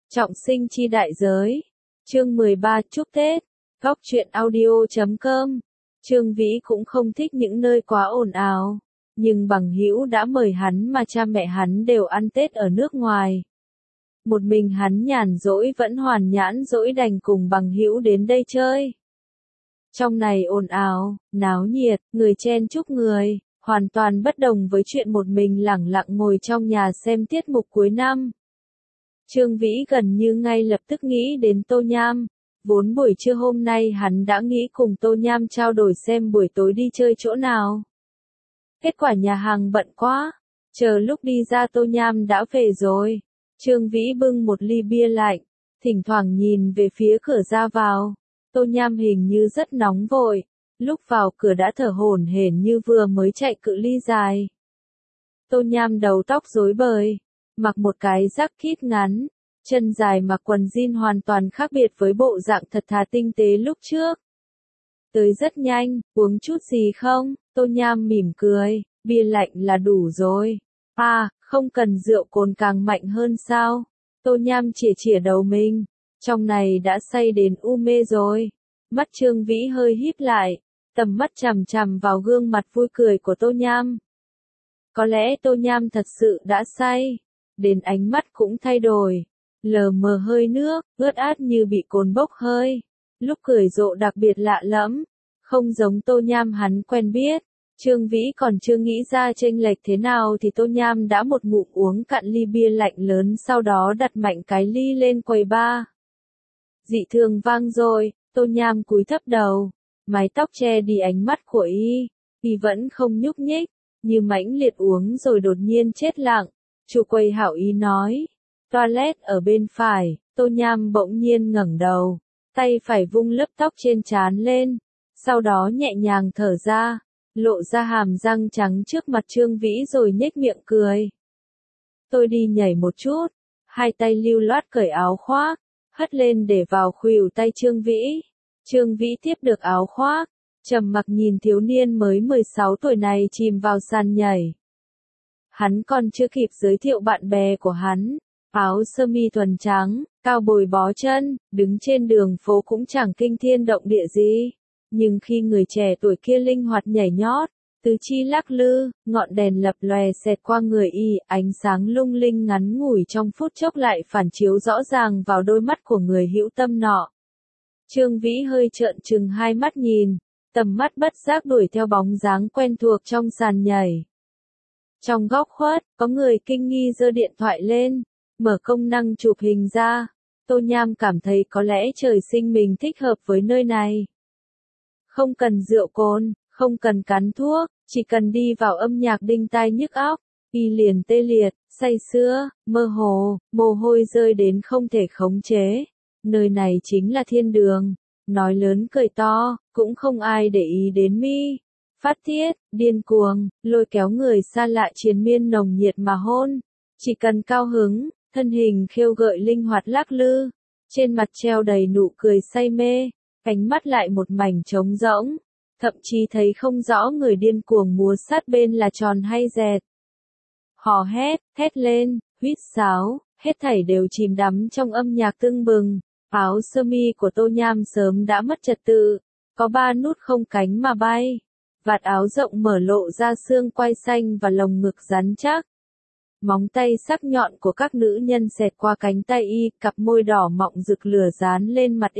Trọng sinh chi đại giới. Chương 13 chúc Tết. Góc truyện audio.com. Trương Vĩ cũng không thích những nơi quá ồn ào, nhưng bằng hữu đã mời hắn mà cha mẹ hắn đều ăn Tết ở nước ngoài. Một mình hắn nhàn rỗi vẫn hoàn nhãn rỗi đành cùng bằng hữu đến đây chơi. Trong này ồn ào, náo nhiệt, người chen chúc người, hoàn toàn bất đồng với chuyện một mình lẳng lặng ngồi trong nhà xem tiết mục cuối năm. Trương Vĩ gần như ngay lập tức nghĩ đến Tô Nham. Vốn buổi trưa hôm nay hắn đã nghĩ cùng Tô Nham trao đổi xem buổi tối đi chơi chỗ nào. Kết quả nhà hàng bận quá, chờ lúc đi ra Tô Nham đã về rồi. Trương Vĩ bưng một ly bia lạnh, thỉnh thoảng nhìn về phía cửa ra vào. Tô Nham hình như rất nóng vội, lúc vào cửa đã thở hổn hển như vừa mới chạy cự ly dài. Tô Nham đầu tóc rối bời, mặc một cái jacket ngắn, chân dài mặc quần jean hoàn toàn khác biệt với bộ dạng thật thà tinh tế lúc trước. Tới rất nhanh, uống chút gì không? Tô Nham mỉm cười, bia lạnh là đủ rồi. À, không cần rượu cồn càng mạnh hơn sao? Tô Nham chĩa chĩa đầu mình, trong này đã say đến u mê rồi. Mắt Trương Vĩ hơi híp lại, tầm mắt chằm chằm vào gương mặt vui cười của Tô Nham. Có lẽ Tô Nham thật sự đã say, đến ánh mắt cũng thay đổi, lờ mờ hơi nước, ướt át như bị cồn bốc hơi. Lúc cười rộ đặc biệt lạ lẫm, không giống Tô Nham hắn quen biết. Trương Vĩ còn chưa nghĩ ra chênh lệch thế nào thì Tô Nham đã một ngụm uống cạn ly bia lạnh lớn, sau đó đặt mạnh cái ly lên quầy bar. Dị thường vang rồi, Tô Nham cúi thấp đầu, mái tóc che đi ánh mắt của y vẫn không nhúc nhích, như mãnh liệt uống rồi đột nhiên chết lặng. Chủ quầy hảo ý nói, toilet ở bên phải. Tô Nham bỗng nhiên ngẩng đầu, tay phải vung lớp tóc trên trán lên, sau đó nhẹ nhàng thở ra, lộ ra hàm răng trắng trước mặt Trương Vĩ rồi nhếch miệng cười. Tôi đi nhảy một chút, hai tay lưu loát cởi áo khoác, hất lên để vào khuỷu tay Trương Vĩ. Trương Vĩ tiếp được áo khoác, trầm mặc nhìn thiếu niên mới 16 tuổi này chìm vào sàn nhảy. Hắn còn chưa kịp giới thiệu bạn bè của hắn, áo sơ mi thuần trắng, cao bồi bó chân, đứng trên đường phố cũng chẳng kinh thiên động địa gì. Nhưng khi người trẻ tuổi kia linh hoạt nhảy nhót, tứ chi lắc lư, ngọn đèn lập lòe xẹt qua người ánh sáng lung linh ngắn ngủi trong phút chốc lại phản chiếu rõ ràng vào đôi mắt của người hữu tâm nọ. Trương Vĩ hơi trợn trừng hai mắt nhìn, tầm mắt bất giác đuổi theo bóng dáng quen thuộc trong sàn nhảy. Trong góc khuất, có người kinh nghi giơ điện thoại lên, mở công năng chụp hình ra. Tô Nham cảm thấy có lẽ trời sinh mình thích hợp với nơi này. Không cần rượu cồn, không cần cắn thuốc, chỉ cần đi vào âm nhạc đinh tai nhức óc, y liền tê liệt, say sưa, mơ hồ, mồ hôi rơi đến không thể khống chế. Nơi này chính là thiên đường, nói lớn cười to, cũng không ai để ý đến mi. Phát tiết, điên cuồng, lôi kéo người xa lạ triền miên nồng nhiệt mà hôn. Chỉ cần cao hứng, thân hình khêu gợi linh hoạt lắc lư, trên mặt treo đầy nụ cười say mê, ánh mắt lại một mảnh trống rỗng, thậm chí thấy không rõ người điên cuồng múa sát bên là tròn hay dẹt. Hò hét, thét lên, huýt sáo, hết thảy đều chìm đắm trong âm nhạc tưng bừng. Áo sơ mi của Tô Nham sớm đã mất trật tự, có 3 nút không cánh mà bay. Vạt áo rộng mở lộ ra xương quai xanh và lồng ngực rắn chắc. Móng tay sắc nhọn của các nữ nhân xẹt qua cánh tay cặp môi đỏ mọng rực lửa dán lên mặt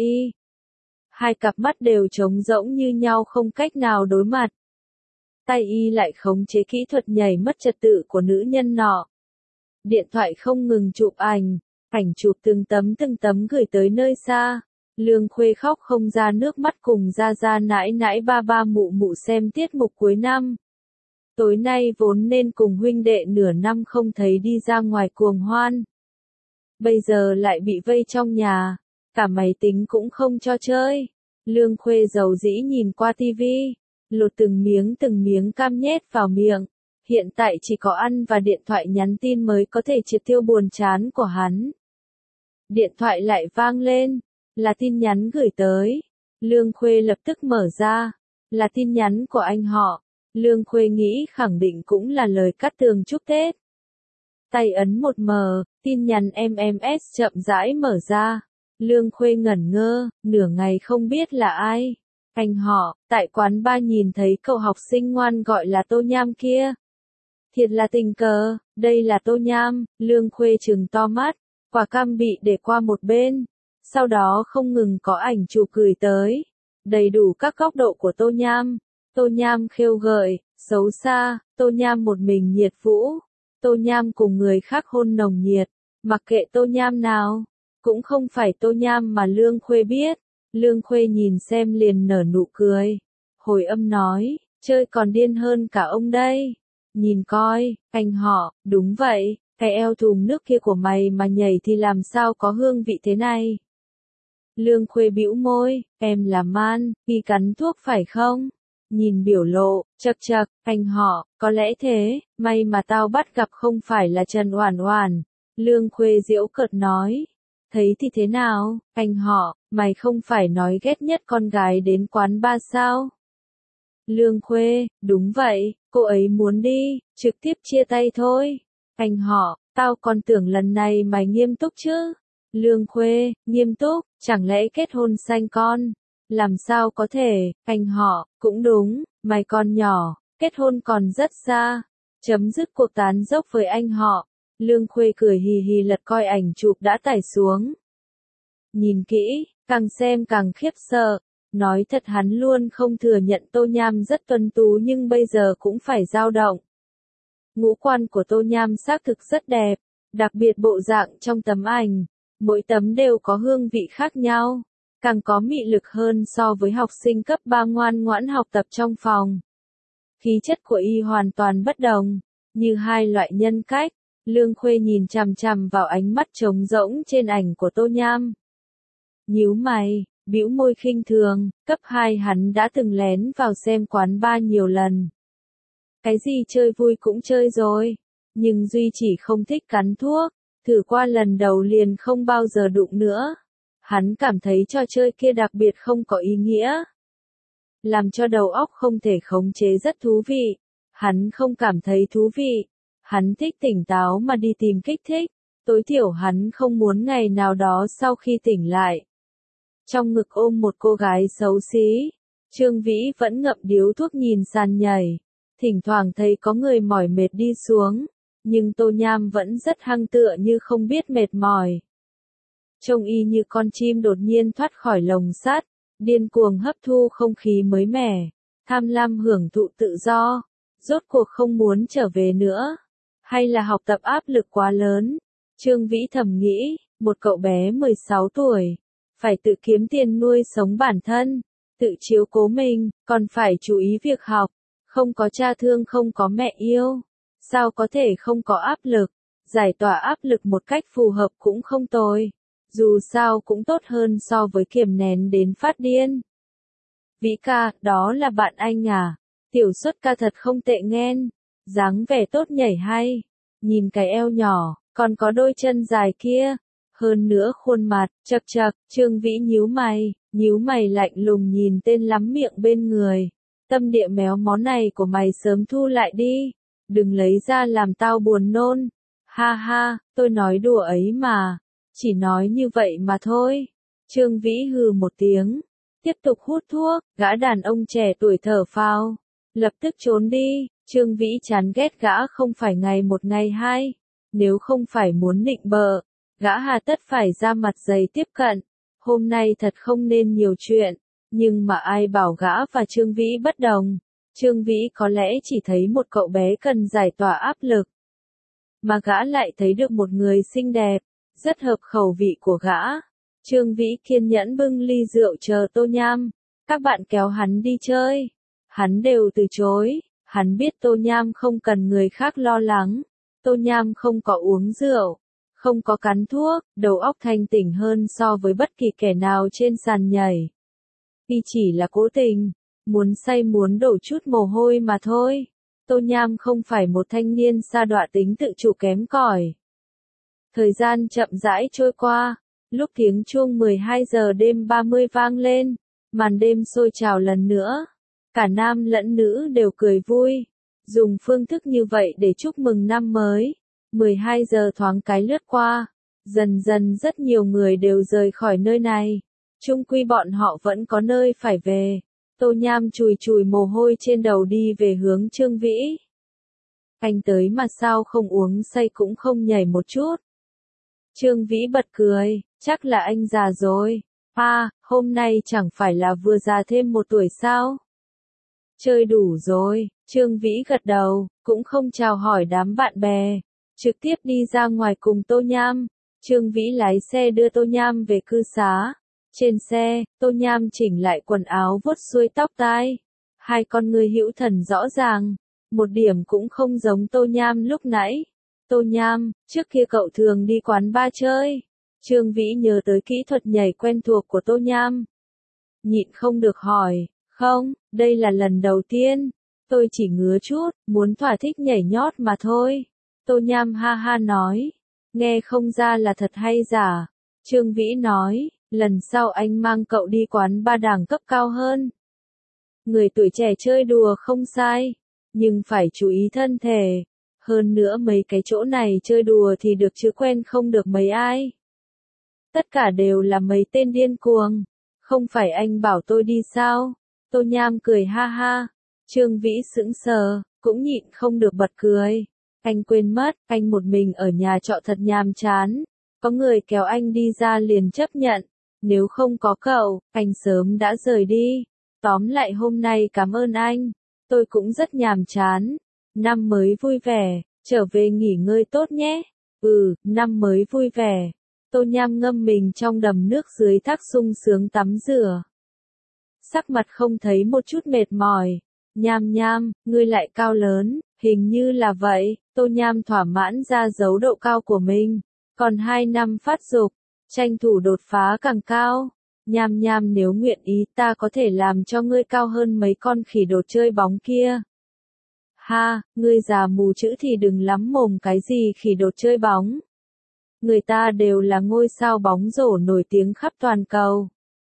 hai cặp mắt đều trống rỗng như nhau không cách nào đối mặt. Tay lại khống chế kỹ thuật nhảy mất trật tự của nữ nhân nọ. Điện thoại không ngừng chụp ảnh chụp từng tấm gửi tới nơi xa. Lương Khuê khóc không ra nước mắt cùng ra nãi nãi ba mụ mụ xem tiết mục cuối năm. Tối nay vốn nên cùng huynh đệ nửa năm không thấy đi ra ngoài cuồng hoan. Bây giờ lại bị vây trong nhà, cả máy tính cũng không cho chơi. Lương Khuê dầu dĩ nhìn qua tivi, lột từng miếng cam nhét vào miệng. Hiện tại chỉ có ăn và điện thoại nhắn tin mới có thể triệt tiêu buồn chán của hắn. Điện thoại lại vang lên, là tin nhắn gửi tới. Lương Khuê lập tức mở ra, là tin nhắn của anh họ. Lương Khuê nghĩ khẳng định cũng là lời cắt tường chúc Tết. Tay ấn một mờ, tin nhắn MMS chậm rãi mở ra. Lương Khuê ngẩn ngơ, nửa ngày không biết là ai. Anh họ, tại quán bar nhìn thấy cậu học sinh ngoan gọi là Tô Nham kia. Thiệt là tình cờ, đây là Tô Nham, Lương Khuê trừng to mắt, quả cam bị để qua một bên. Sau đó không ngừng có ảnh chụp gửi tới. Đầy đủ các góc độ của Tô Nham. Tô Nham khêu gợi, xấu xa, Tô Nham một mình nhiệt vũ. Tô Nham cùng người khác hôn nồng nhiệt. Mặc kệ Tô Nham nào, cũng không phải Tô Nham mà Lương Khuê biết. Lương Khuê nhìn xem liền nở nụ cười. Hồi âm nói, chơi còn điên hơn cả ông đây. Nhìn coi, anh họ, đúng vậy, cái eo thùng nước kia của mày mà nhảy thì làm sao có hương vị thế này. Lương Khuê bĩu môi, em là man, đi cắn thuốc phải không? Nhìn biểu lộ, chậc chậc, anh họ, có lẽ thế, may mà tao bắt gặp không phải là Trần Oản Oản. Lương Khuê giễu cợt nói, thấy thì thế nào, anh họ, mày không phải nói ghét nhất con gái đến quán bar sao? Lương Khuê, đúng vậy, cô ấy muốn đi, trực tiếp chia tay thôi. Anh họ, tao còn tưởng lần này mày nghiêm túc chứ. Lương Khuê, nghiêm túc, chẳng lẽ kết hôn sanh con? Làm sao có thể, anh họ, cũng đúng, mày còn nhỏ, kết hôn còn rất xa. Chấm dứt cuộc tán dốc với anh họ. Lương Khuê cười hì hì lật coi ảnh chụp đã tải xuống. Nhìn kỹ, càng xem càng khiếp sợ. Nói thật hắn luôn không thừa nhận Tô Nham rất tuấn tú nhưng bây giờ cũng phải dao động. Ngũ quan của Tô Nham xác thực rất đẹp, đặc biệt bộ dạng trong tấm ảnh, mỗi tấm đều có hương vị khác nhau, càng có mị lực hơn so với học sinh cấp 3 ngoan ngoãn học tập trong phòng. Khí chất của y hoàn toàn bất đồng, như hai loại nhân cách. Lương Khuê nhìn chằm chằm vào ánh mắt trống rỗng trên ảnh của Tô Nham. Nhíu mày, bĩu môi khinh thường, cấp 2 hắn đã từng lén vào xem quán bar nhiều lần. Cái gì chơi vui cũng chơi rồi, nhưng Duy chỉ không thích cắn thuốc, thử qua lần đầu liền không bao giờ đụng nữa. Hắn cảm thấy trò chơi kia đặc biệt không có ý nghĩa. Làm cho đầu óc không thể khống chế rất thú vị. Hắn không cảm thấy thú vị. Hắn thích tỉnh táo mà đi tìm kích thích. Tối thiểu hắn không muốn ngày nào đó sau khi tỉnh lại. Trong ngực ôm một cô gái xấu xí. Trương Vĩ vẫn ngậm điếu thuốc nhìn sàn nhảy. Thỉnh thoảng thấy có người mỏi mệt đi xuống. Nhưng Tô Nham vẫn rất hăng tựa như không biết mệt mỏi. Trông y như con chim đột nhiên thoát khỏi lồng sắt, điên cuồng hấp thu không khí mới mẻ, tham lam hưởng thụ tự do, rốt cuộc không muốn trở về nữa. Hay là học tập áp lực quá lớn? Trương Vĩ thầm nghĩ, một cậu bé 16 tuổi, phải tự kiếm tiền nuôi sống bản thân, tự chiếu cố mình, còn phải chú ý việc học, không có cha thương không có mẹ yêu, sao có thể không có áp lực, giải tỏa áp lực một cách phù hợp cũng không tồi. Dù sao cũng tốt hơn so với kiềm nén đến phát điên. Vĩ ca, đó là bạn anh à? Tiểu Xuất ca thật không tệ nghen. Dáng vẻ tốt nhảy hay. Nhìn cái eo nhỏ, còn có đôi chân dài kia. Hơn nữa khuôn mặt, chậc chậc, Trương Vĩ nhíu mày lạnh lùng nhìn tên lắm miệng bên người. Tâm địa méo mó này của mày sớm thu lại đi. Đừng lấy ra làm tao buồn nôn. Ha ha, tôi nói đùa ấy mà. Chỉ nói như vậy mà thôi. Trương Vĩ hừ một tiếng. Tiếp tục hút thuốc, gã đàn ông trẻ tuổi thở phào. Lập tức trốn đi. Trương Vĩ chán ghét gã không phải ngày một ngày hai. Nếu không phải muốn nịnh bợ, gã hà tất phải ra mặt dày tiếp cận. Hôm nay thật không nên nhiều chuyện. Nhưng mà ai bảo gã và Trương Vĩ bất đồng. Trương Vĩ có lẽ chỉ thấy một cậu bé cần giải tỏa áp lực. Mà gã lại thấy được một người xinh đẹp. Rất hợp khẩu vị của gã. Trương Vĩ kiên nhẫn bưng ly rượu chờ Tô Nham. Các bạn kéo hắn đi chơi. Hắn đều từ chối. Hắn biết Tô Nham không cần người khác lo lắng. Tô Nham không có uống rượu. Không có cắn thuốc. Đầu óc thanh tỉnh hơn so với bất kỳ kẻ nào trên sàn nhảy. Y chỉ là cố tình. Muốn say muốn đổ chút mồ hôi mà thôi. Tô Nham không phải một thanh niên sa đọa tính tự chủ kém cỏi. Thời gian chậm rãi trôi qua, lúc tiếng chuông 12 giờ đêm 30 vang lên, màn đêm sôi trào lần nữa. Cả nam lẫn nữ đều cười vui, dùng phương thức như vậy để chúc mừng năm mới. 12 giờ thoáng cái lướt qua. Dần dần rất nhiều người đều rời khỏi nơi này. Chung quy bọn họ vẫn có nơi phải về. Tô Nham chùi chùi mồ hôi trên đầu đi về hướng Trương Vĩ. Anh tới mà sao không uống say cũng không nhảy một chút. Trương Vĩ bật cười, chắc là anh già rồi. Hôm nay chẳng phải là vừa già thêm 1 tuổi sao? Chơi đủ rồi, Trương Vĩ gật đầu, cũng không chào hỏi đám bạn bè. Trực tiếp đi ra ngoài cùng Tô Nham. Trương Vĩ lái xe đưa Tô Nham về cư xá. Trên xe, Tô Nham chỉnh lại quần áo vuốt xuôi tóc tai. Hai con người hữu thần rõ ràng. Một điểm cũng không giống Tô Nham lúc nãy. Tô Nham, trước kia cậu thường đi quán bar chơi. Trương Vĩ nhớ tới kỹ thuật nhảy quen thuộc của Tô Nham. Nhịn không được hỏi, không, đây là lần đầu tiên. Tôi chỉ ngứa chút, muốn thỏa thích nhảy nhót mà thôi. Tô Nham ha ha nói, nghe không ra là thật hay giả. Trương Vĩ nói, lần sau anh mang cậu đi quán bar đẳng cấp cao hơn. Người tuổi trẻ chơi đùa không sai, nhưng phải chú ý thân thể. Hơn nữa mấy cái chỗ này chơi đùa thì được chứ quen không được mấy ai. Tất cả đều là mấy tên điên cuồng. Không phải anh bảo tôi đi sao? Tô Nham cười ha ha. Trương Vĩ sững sờ, cũng nhịn không được bật cười. Anh quên mất, anh một mình ở nhà trọ thật nhàm chán. Có người kéo anh đi ra liền chấp nhận. Nếu không có cậu, anh sớm đã rời đi. Tóm lại hôm nay cảm ơn anh. Tôi cũng rất nhàm chán. Năm mới vui vẻ, trở về nghỉ ngơi tốt nhé. Năm mới vui vẻ. Tô Nham ngâm mình trong đầm nước dưới thác sung sướng tắm rửa. Sắc mặt không thấy một chút mệt mỏi. Nham, ngươi lại cao lớn, hình như là vậy. Tô Nham thỏa mãn ra dấu độ cao của mình. Còn 2 năm phát dục, tranh thủ đột phá càng cao. Nham nếu nguyện ý ta có thể làm cho ngươi cao hơn mấy con khỉ đột chơi bóng kia. Ngươi già mù chữ thì đừng lắm mồm cái gì khỉ đột chơi bóng. Người ta đều là ngôi sao bóng rổ nổi tiếng khắp toàn cầu.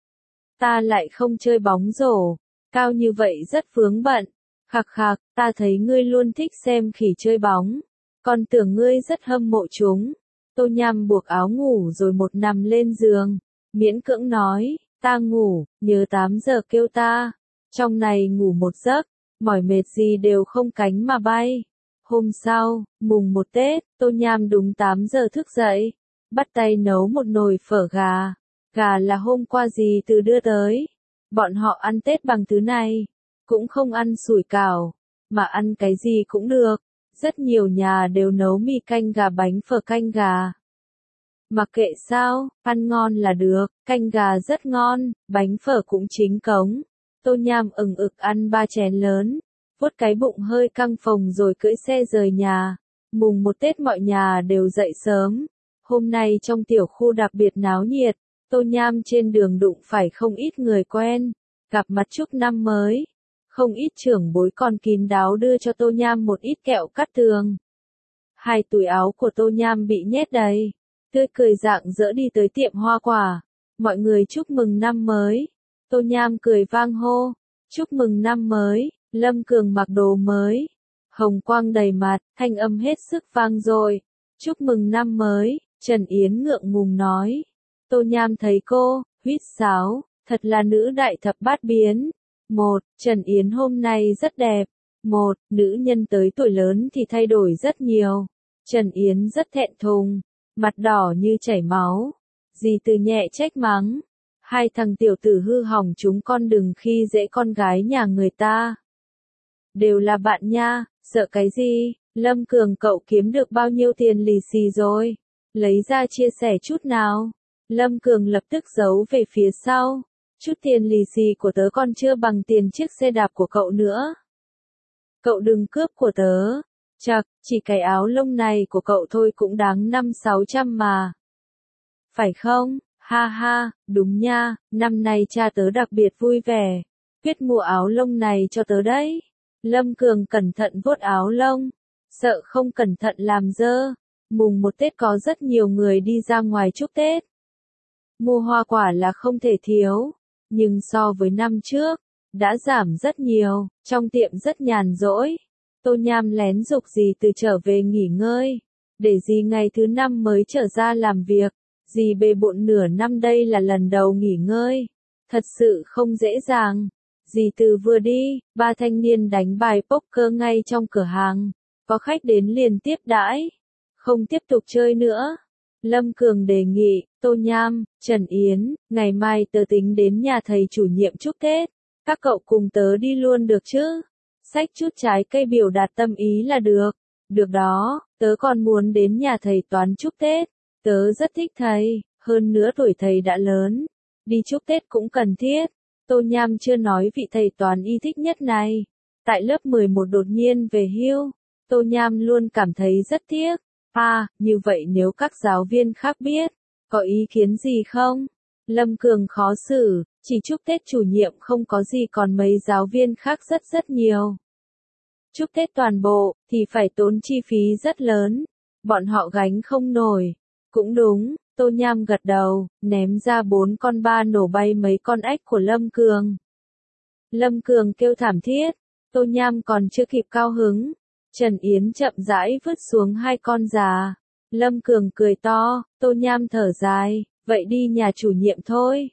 Ta lại không chơi bóng rổ, cao như vậy rất vướng bận. Khạc, ta thấy ngươi luôn thích xem khỉ chơi bóng. Còn tưởng ngươi rất hâm mộ chúng. Tô Nham buộc áo ngủ rồi một nằm lên giường. Miễn cưỡng nói, ta ngủ, nhớ 8 giờ kêu ta. Trong này ngủ một giấc, mỏi mệt gì đều không cánh mà bay. Hôm sau, mùng 1 Tết, Tô Nham đúng 8 giờ thức dậy. Bắt tay nấu một nồi phở gà. Gà là hôm qua dì Từ đưa tới. Bọn họ ăn Tết bằng thứ này. Cũng không ăn sủi cảo. Mà ăn cái gì cũng được. Rất nhiều nhà đều nấu mì canh gà bánh phở canh gà. Mặc kệ sao, ăn ngon là được. Canh gà rất ngon, bánh phở cũng chính cống. Tô Nham ừng ực ăn 3 chén lớn. Vuốt cái bụng hơi căng phồng rồi cưỡi xe rời nhà. Mùng 1 Tết mọi nhà đều dậy sớm. Hôm nay trong tiểu khu đặc biệt náo nhiệt. Tô Nham trên đường đụng phải không ít người quen. Gặp mặt chúc năm mới. Không ít trưởng bối còn kín đáo đưa cho Tô Nham một ít kẹo cắt tường. 2 túi áo của Tô Nham bị nhét đầy. Tươi cười rạng rỡ đi tới tiệm hoa quả. Mọi người chúc mừng năm mới. Tô Nham cười vang hô. Chúc mừng năm mới. Lâm Cường mặc đồ mới. Hồng quang đầy mặt, thanh âm hết sức vang dội. Chúc mừng năm mới. Trần Yến ngượng ngùng nói. Tô Nham thấy cô, huýt sáo, thật là nữ đại thập bát biến. Trần Yến hôm nay rất đẹp. Nữ nhân tới tuổi lớn thì thay đổi rất nhiều. Trần Yến rất thẹn thùng, mặt đỏ như chảy máu. Dì Từ nhẹ trách mắng. 2 thằng tiểu tử hư hỏng chúng con đừng khi dễ con gái nhà người ta. Đều là bạn nha, sợ cái gì? Lâm Cường cậu kiếm được bao nhiêu tiền lì xì rồi? Lấy ra chia sẻ chút nào. Lâm Cường lập tức giấu về phía sau. Chút tiền lì xì của tớ còn chưa bằng tiền chiếc xe đạp của cậu nữa. Cậu đừng cướp của tớ. Chật, chỉ cái áo lông này của cậu thôi cũng đáng 500-600 mà. Phải không? Ha, đúng nha, năm nay cha tớ đặc biệt vui vẻ. Quyết mua áo lông này cho tớ đấy. Lâm Cường cẩn thận vuốt áo lông. Sợ không cẩn thận làm dơ. Mùng 1 Tết có rất nhiều người đi ra ngoài chúc Tết. Mua hoa quả là không thể thiếu. Nhưng so với năm trước, đã giảm rất nhiều. Trong tiệm rất nhàn rỗi. Tô Nham lén giục dì Từ trở về nghỉ ngơi. để dì ngày thứ 5 mới trở ra làm việc. Dì bề bộn nửa năm đây là lần đầu nghỉ ngơi. Thật sự không dễ dàng. Dì từ vừa đi, ba thanh niên đánh bài poker ngay trong cửa hàng. Có khách đến liền tiếp đãi. Không tiếp tục chơi nữa. Lâm Cường đề nghị, Tô Nham, Trần Yến, ngày mai tớ tính đến nhà thầy chủ nhiệm chúc Tết. Các cậu cùng tớ đi luôn được chứ? Xách chút trái cây biểu đạt tâm ý là được. Được đó, tớ còn muốn đến nhà thầy toán chúc Tết. Tớ rất thích thầy, hơn nữa tuổi thầy đã lớn. Đi chúc Tết cũng cần thiết. Tô Nham chưa nói vị thầy toán y thích nhất này. Tại lớp 11 đột nhiên về hưu. Tô Nham luôn cảm thấy rất tiếc. Như vậy nếu các giáo viên khác biết, có ý kiến gì không? Lâm Cường khó xử, chỉ chúc Tết chủ nhiệm không có gì còn mấy giáo viên khác rất nhiều. Chúc Tết toàn bộ, thì phải tốn chi phí rất lớn. Bọn họ gánh không nổi. Cũng đúng, Tô Nham gật đầu, ném ra 4 con ba nổ bay mấy con ếch của Lâm Cường. Lâm Cường kêu thảm thiết, Tô Nham còn chưa kịp cao hứng. Trần Yến chậm rãi vứt xuống 2 con già. Lâm Cường cười to, Tô Nham thở dài, vậy đi nhà chủ nhiệm thôi.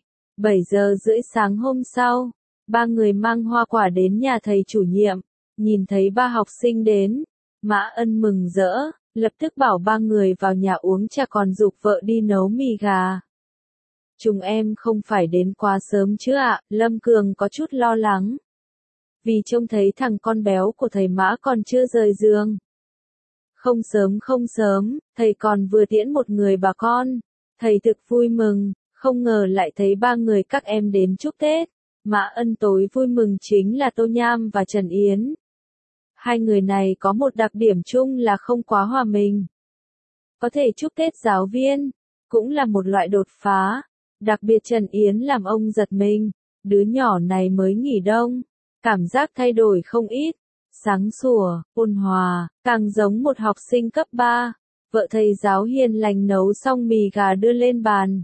7:30 sáng hôm sau, ba người mang hoa quả đến nhà thầy chủ nhiệm. Nhìn thấy ba học sinh đến, Mã Ân mừng rỡ, lập tức bảo ba người vào nhà uống trà còn giục vợ đi nấu mì gà. Chúng em không phải đến quá sớm chứ ạ? Lâm Cường có chút lo lắng. Vì trông thấy thằng con béo của thầy Mã còn chưa rời giường. Không sớm, thầy còn vừa tiễn một người bà con. Thầy thực vui mừng, không ngờ lại thấy ba người các em đến chúc Tết. Mã Ân tối vui mừng chính là Tô Nham và Trần Yến. Hai người này có một đặc điểm chung là không quá hòa mình. Có thể chúc Tết giáo viên, cũng là một loại đột phá. Đặc biệt Trần Yến làm ông giật mình, đứa nhỏ này mới nghỉ đông, cảm giác thay đổi không ít. Sáng sủa, ôn hòa, càng giống một học sinh cấp 3. Vợ thầy giáo hiền lành nấu xong mì gà đưa lên bàn.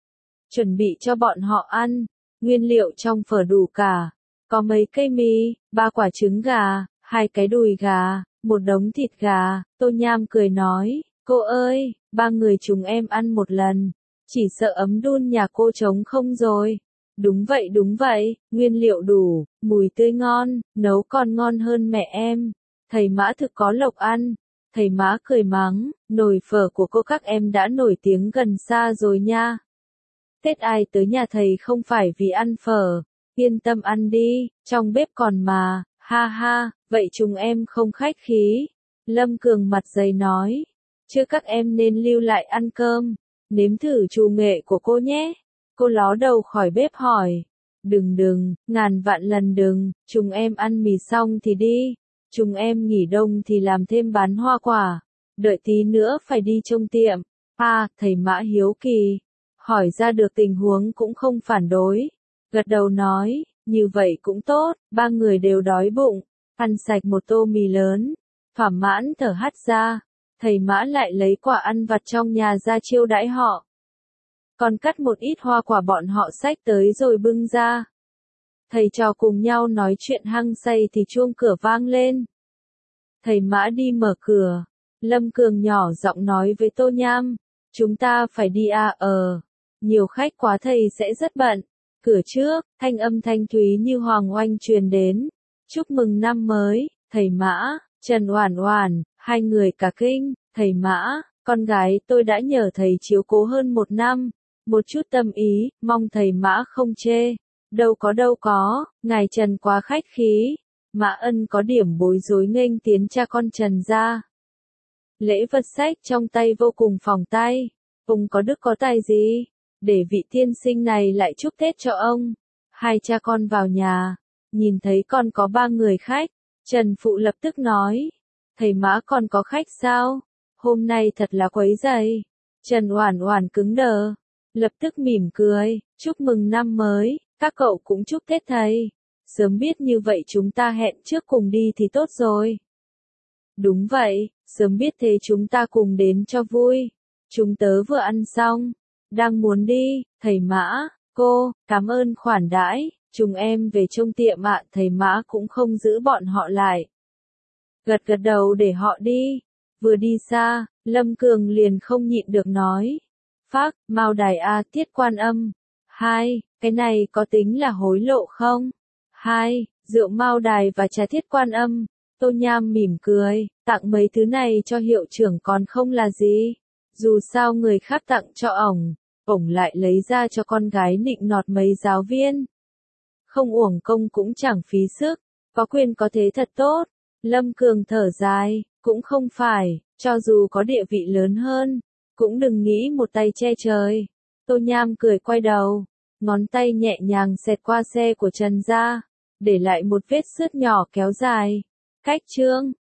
Chuẩn bị cho bọn họ ăn, nguyên liệu trong phở đủ cả. Có mấy cây mì, 3 quả trứng gà, 2 cái đùi gà, một đống thịt gà. Tô Nham cười nói, cô ơi, ba người chúng em ăn một lần. Chỉ sợ ấm đun nhà cô trống không rồi. Đúng vậy, nguyên liệu đủ, mùi tươi ngon, nấu còn ngon hơn mẹ em. Thầy Mã thực có lộc ăn. Thầy Mã cười mắng, nồi phở của cô các em đã nổi tiếng gần xa rồi nha. Tết ai tới nhà thầy không phải vì ăn phở, yên tâm ăn đi, trong bếp còn mà, ha, vậy chúng em không khách khí. Lâm Cường mặt dày nói, chứ các em nên lưu lại ăn cơm, nếm thử trù nghệ của cô nhé. Cô ló đầu khỏi bếp hỏi, đừng, ngàn vạn lần đừng, chúng em ăn mì xong thì đi, chúng em nghỉ đông thì làm thêm bán hoa quả, đợi tí nữa phải đi trông tiệm. Thầy Mã hiếu kỳ, hỏi ra được tình huống cũng không phản đối, gật đầu nói, như vậy cũng tốt, ba người đều đói bụng, ăn sạch một tô mì lớn, thỏa mãn thở hắt ra, thầy Mã lại lấy quả ăn vặt trong nhà ra chiêu đãi họ. Còn cắt một ít hoa quả bọn họ xách tới rồi bưng ra. Thầy trò cùng nhau nói chuyện hăng say thì chuông cửa vang lên. Thầy Mã đi mở cửa. Lâm Cường nhỏ giọng nói với Tô Nham, chúng ta phải đi nhiều khách quá thầy sẽ rất bận. Cửa trước, thanh âm thanh thúy như hoàng oanh truyền đến. Chúc mừng năm mới, thầy Mã, Trần Oản Oản, hai người cả kinh. Thầy Mã, con gái tôi đã nhờ thầy chiếu cố hơn 1 năm. Một chút tâm ý, mong thầy Mã không chê. Đâu có, ngài Trần quá khách khí. Mã Ân có điểm bối rối nghênh tiến cha con Trần ra. Lễ vật sách trong tay vô cùng phỏng tay. Ông có đức có tài gì, để vị tiên sinh này lại chúc Tết cho ông. Hai cha con vào nhà, nhìn thấy còn có 3 người khách. Trần Phụ lập tức nói, thầy Mã còn có khách sao? Hôm nay thật là quấy rầy. Trần Oản Oản cứng đờ, lập tức mỉm cười, chúc mừng năm mới, các cậu cũng chúc Tết thầy. Sớm biết như vậy chúng ta hẹn trước cùng đi thì tốt rồi. Đúng vậy, sớm biết thế chúng ta cùng đến cho vui. Chúng tớ vừa ăn xong, đang muốn đi, thầy Mã, cô, cảm ơn khoản đãi, chúng em về trông tiệm ạ. Thầy Mã cũng không giữ bọn họ lại. Gật đầu để họ đi. Vừa đi xa, Lâm Cường liền không nhịn được nói. Phác, Mao Đài A Tiết Quan Âm. 2. Cái này có tính là hối lộ không? 2. Rượu Mao Đài và trà Thiết Quan Âm. Tô Nham mỉm cười, tặng mấy thứ này cho hiệu trưởng còn không là gì. Dù sao người khác tặng cho ổng lại lấy ra cho con gái nịnh nọt mấy giáo viên. Không uổng công cũng chẳng phí sức, có quyền có thế thật tốt. Lâm Cường thở dài, cũng không phải, cho dù có địa vị lớn hơn, cũng đừng nghĩ một tay che trời. Tô Nham cười quay đầu, ngón tay nhẹ nhàng xẹt qua xe của Trần gia, để lại một vết xước nhỏ kéo dài. Cách chương